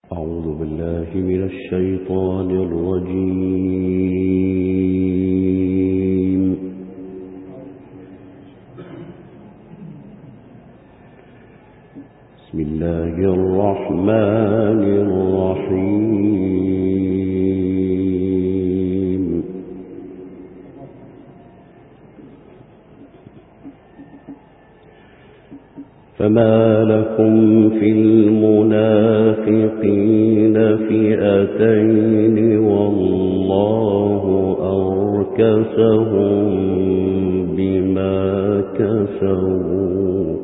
أعوذ بالله من الشيطان الرجيم. بسم الله الرحمن الرحيم. فما لكم في المنافقين فئتين والله أركسهم بما كسبوا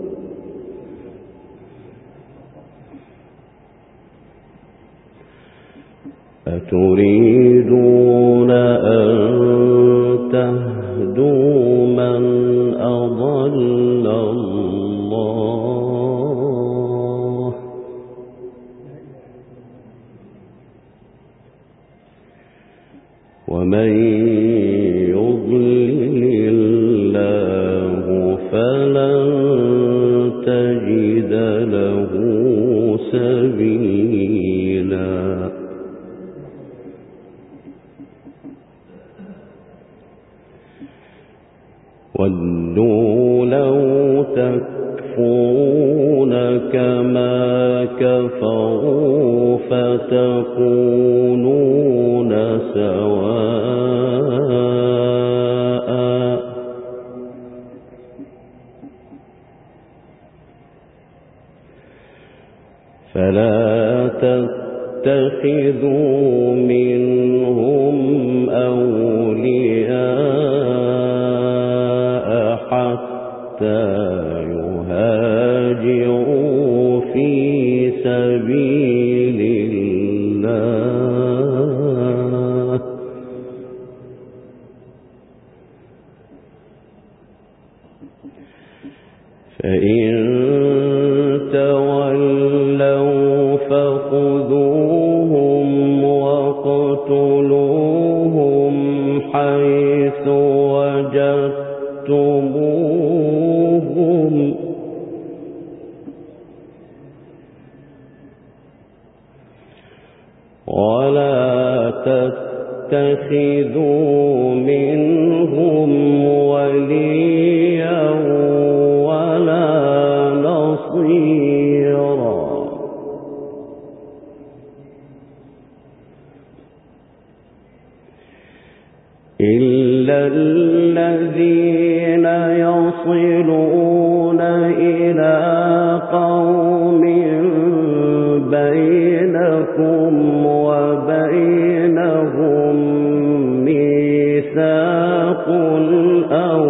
أتريدون أن تهدوا من أضل الله ومن يضلل الله فلن تجد له سبيلا. ودوا لو تكفرون كما كفروا فتكونون سواء فلا تتخذوا منهم أولياء حتى يهاجروا في سبيل الله فإن تولوا فخذوهم واقتلوهم حيث وجدتموهم ولا تتخذوا منهم وليا ولا نصيرا إلا الذين يصلون إلى قوم بينكم وبينهم ميثاق أو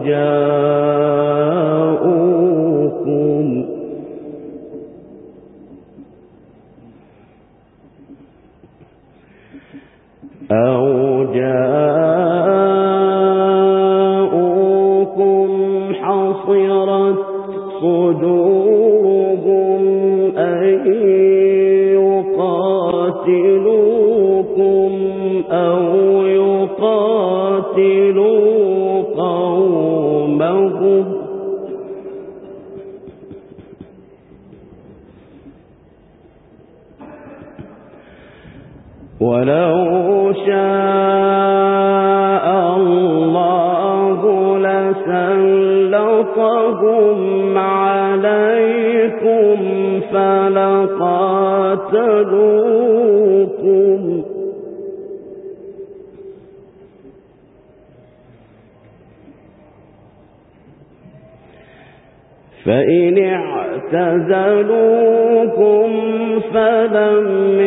جاءوكم حصرت صدورهم أن يقاتلوكم أو يقاتلوا قومهم ولو شاء الله لسلطهم عليكم فلقاتلوكم فإن اعتزلوكم فلم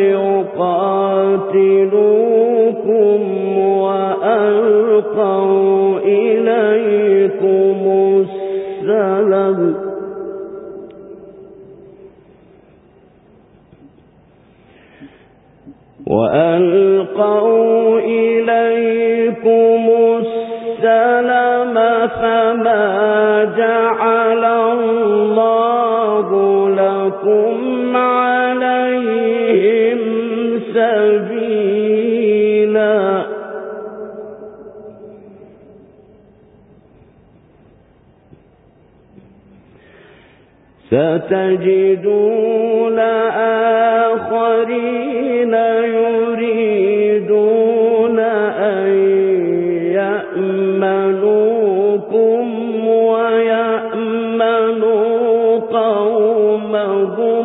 يقاتلوكم وألقوا إليكم السلم فما جعل الله لكم عليهم سبيلا ستجدون آخرين يريدون أن يأمنوكم ويأمنوا قومهم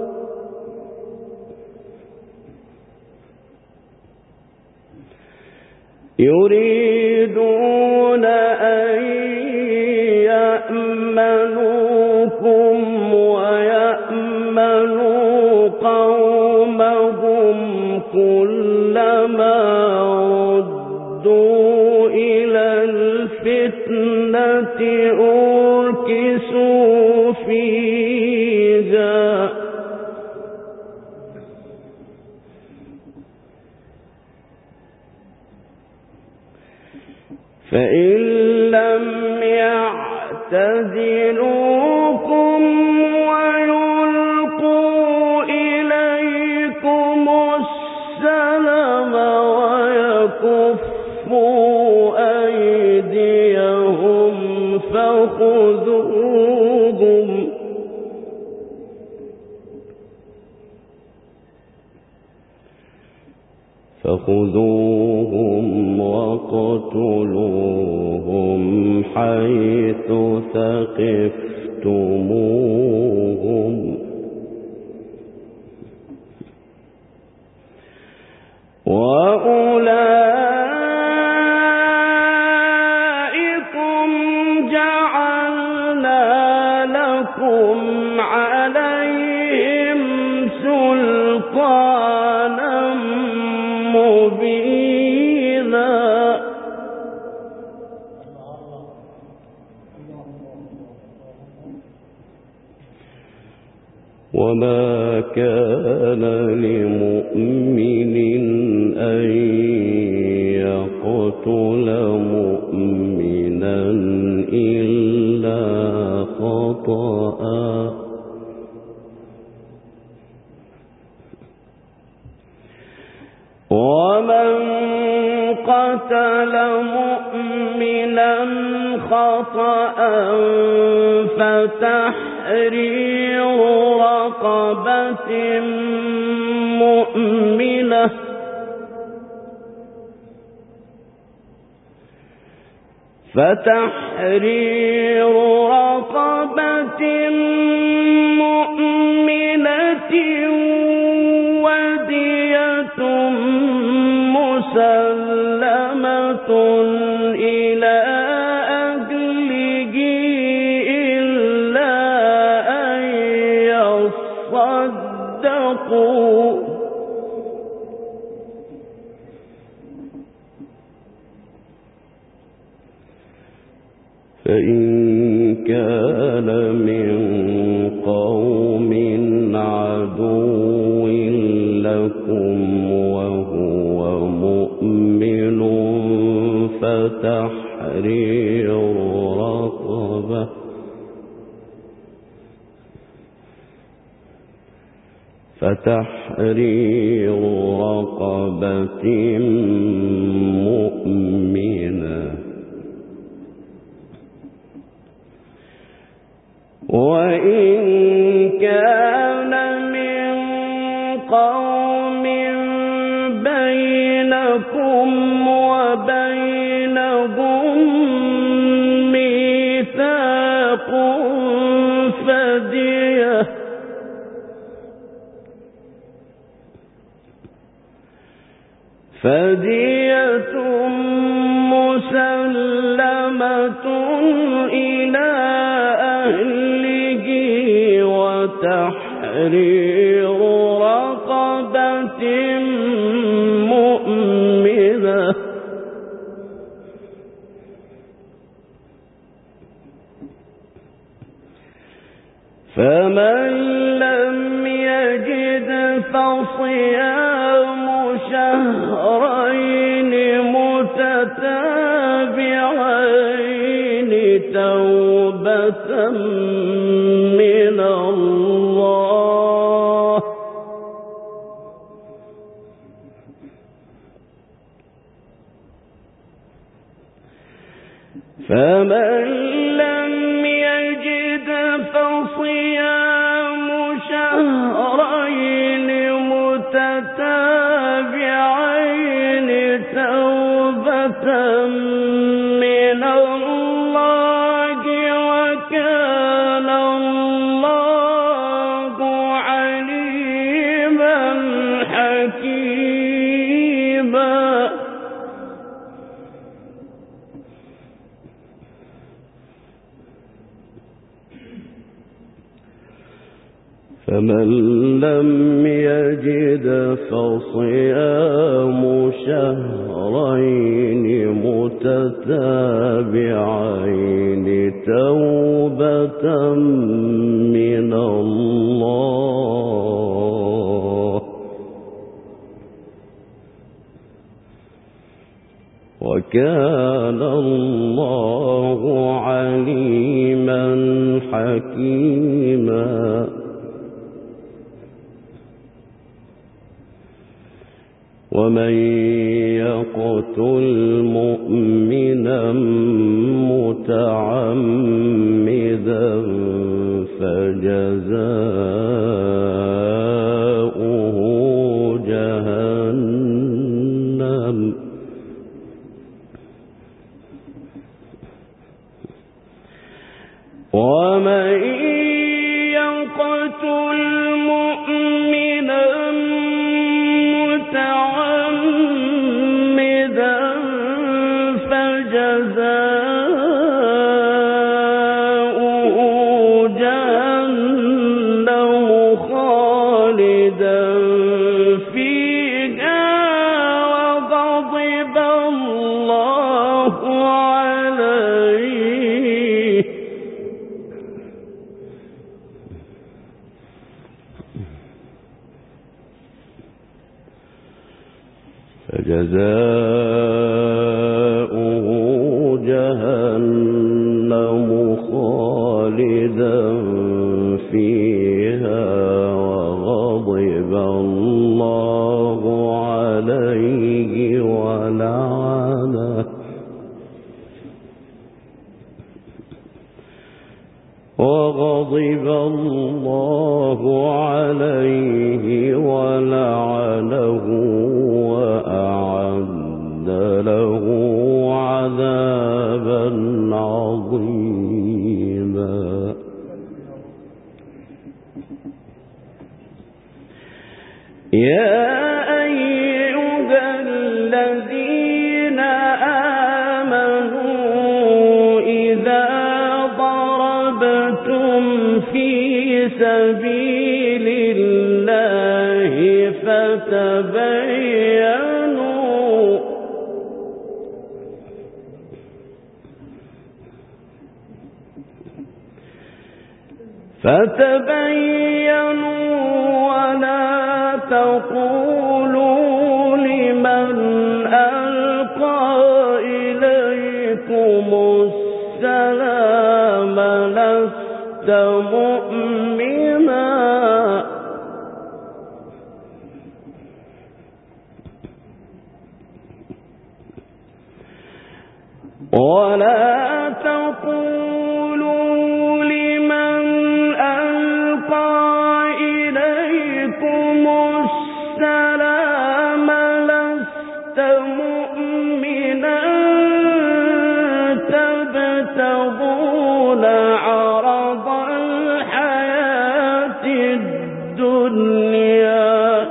يريدون أن يأمنوكم ويأمنوا قومهم كلما ردوا إلى الفتنة أركسوا فيها فإن لم يعتزلوكم ويلقوا إليكم السلم ويكفوا أيديهم فخذوهم وقتلوهم حيث ثقفتموهم وأولئكم جعلنا لكم عليهم سلطانا مبينا وما كان لمؤمن أن يقتل مؤمنا إلا خطأ ومن قتل مؤمنا خطأ فتحرير رقبة مؤمنة ودية مسلمة إلى أهله إلا أن يصدقوا فإن كان من قوم عدو لكم وهو مؤمن فتحرير رقبة مؤمنة وإن كان من قوم بينكم وبينهم ميثاق فدية مسلمة إلى أهله وتحرير رقبة مؤمنة فمن لم يجد فصيام شهرين متتابعين توبة من الله فمن لم يجد فصيام شهرين متتابعين توبة من الله وكان الله عليما حكيما فمن لم يجد فصيام شهرين متتابعين توبة من الله وكان الله عليما حكيما ومن يقتل مؤمنا متعمدا فجزاؤه جهنم ومن يقتل مؤمنا متعمدا فجزاؤه جهنم خالدا فيها وغضب الله عليه فجزاؤه جهنم خالدا فيها وغضب الله عليه ولعنه وأعد له عذابا عظيما يا أيها الذين آمنوا إذا ضربتم في سبيل الله فتبينوا ولا تقولوا لمن ألقى إليكم السلام لست مؤمنا ولا تقولوا لمن ألقى إليكم السلام لست مؤمنا تبتغون عرض الحياة الدنيا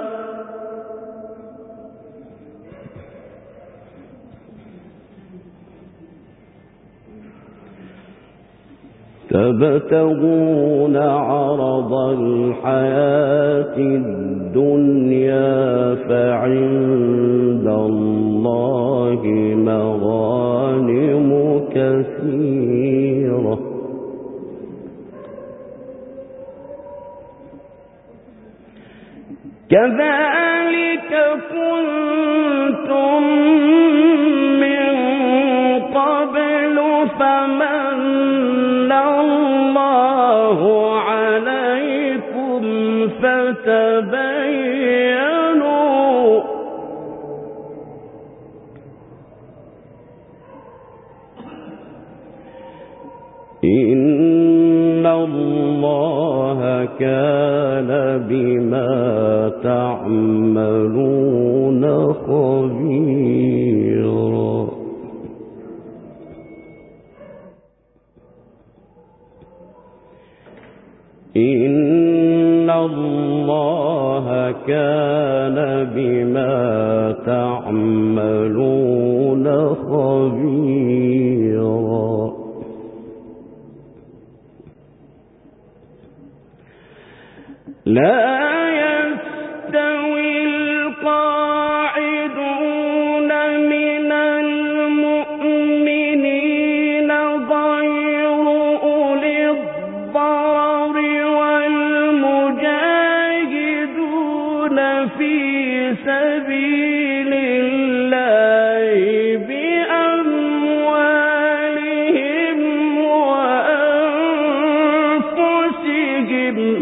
تبتغون عرض الحياة الدنيا فعند الله مغانم كثيرة كذلك كنتم من قبل فمن الله عليكم فتبينوا إن الله كان بما تعملون تعملون خبيرا. إن الله كان بما تعملون خبيرا. لا يستوي القاعدون من المؤمنين غير أولي الضرر والمجاهدون في سبيل الله بأموالهم وأنفسهم.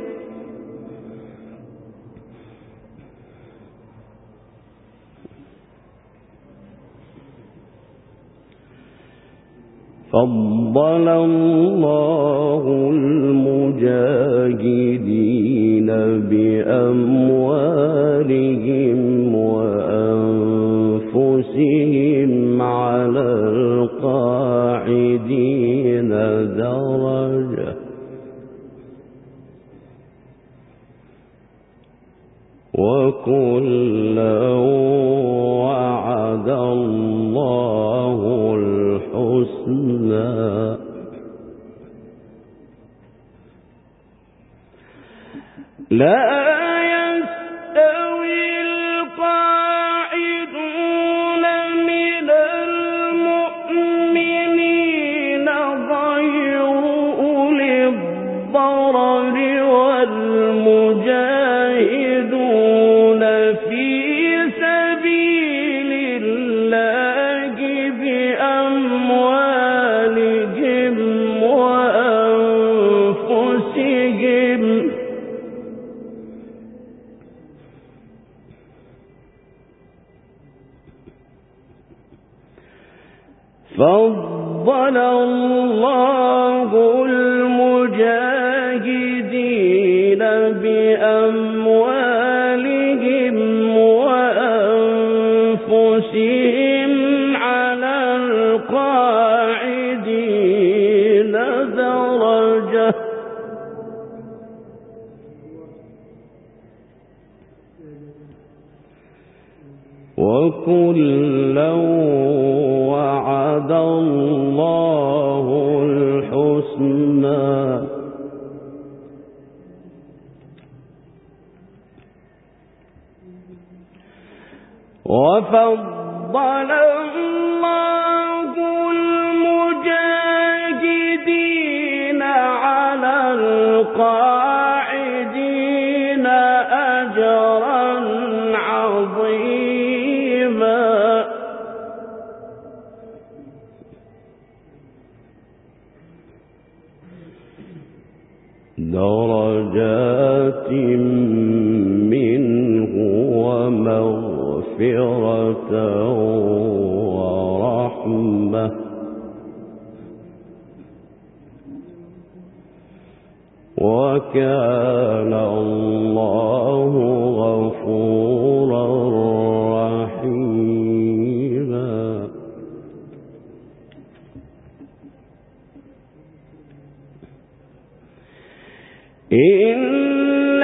فضل الله المجاهدين بأموالهم وأنفسهم على القاعدين درجة، وكلا وعد الله الحسنى. لا يستوي القاعدون من المؤمنين غير أولي الضرر والمجاهدون في سبيل الله بأموالهم وأنفسهم. فضل الله المجاهدين بأموالهم وأنفسهم على القاعدين درجة، وكلا وعد الله الحسنى. وفضل الله المجاهدين على القاعدين أجرا عظيما. درجات منه ومغفرة ورحمة، وكان الله غفورا رحيما. إن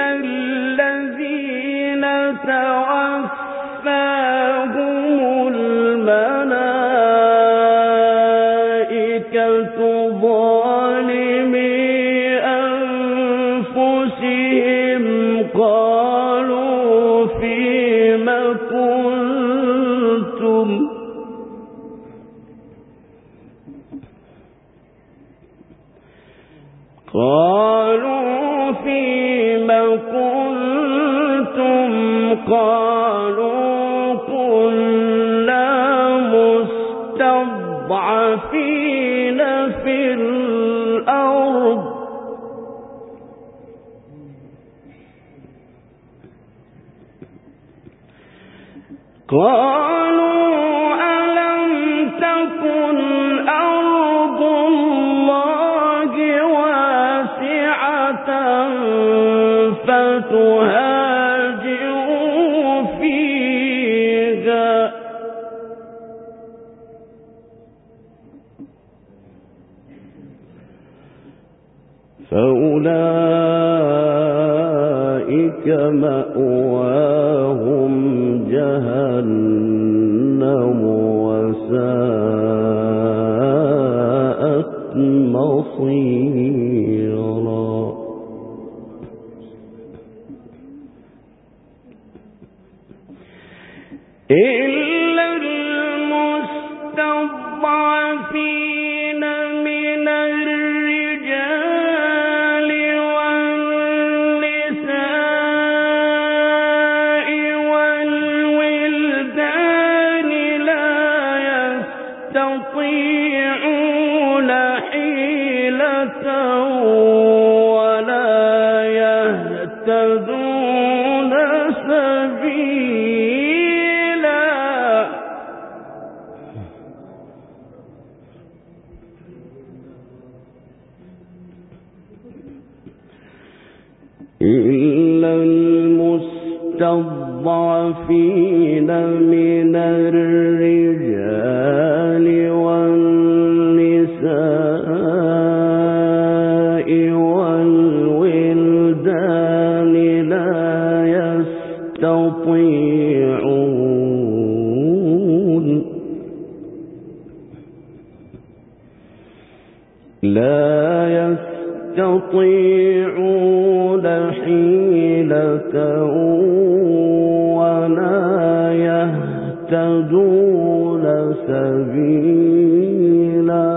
الذين توفاهم الملائكة ظالمي أنفسهم قالوا فيم كنتم قالوا كنا مستضعفين في الأرض قالوا ألم تكن أرض الله واسعة فتهاجروا فأولئك مأواهم جهنم وساءت مصيرا. إلا المستضعفين من الرجال والنساء والولدان لا يستطيعون حيلة ولا يهتدون سبيلا. إلا المستضعفين من الرجال والنساء والولدان لا يستطيعون حيلة ولا يهتدون سبيلا.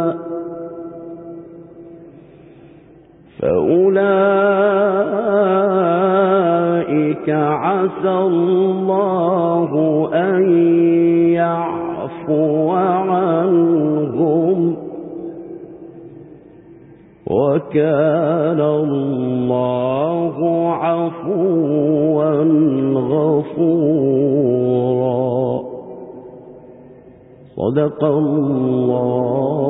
فأولئك عسى الله أن يعفو عنهم وكان الله عفوا غفورا. صدق الله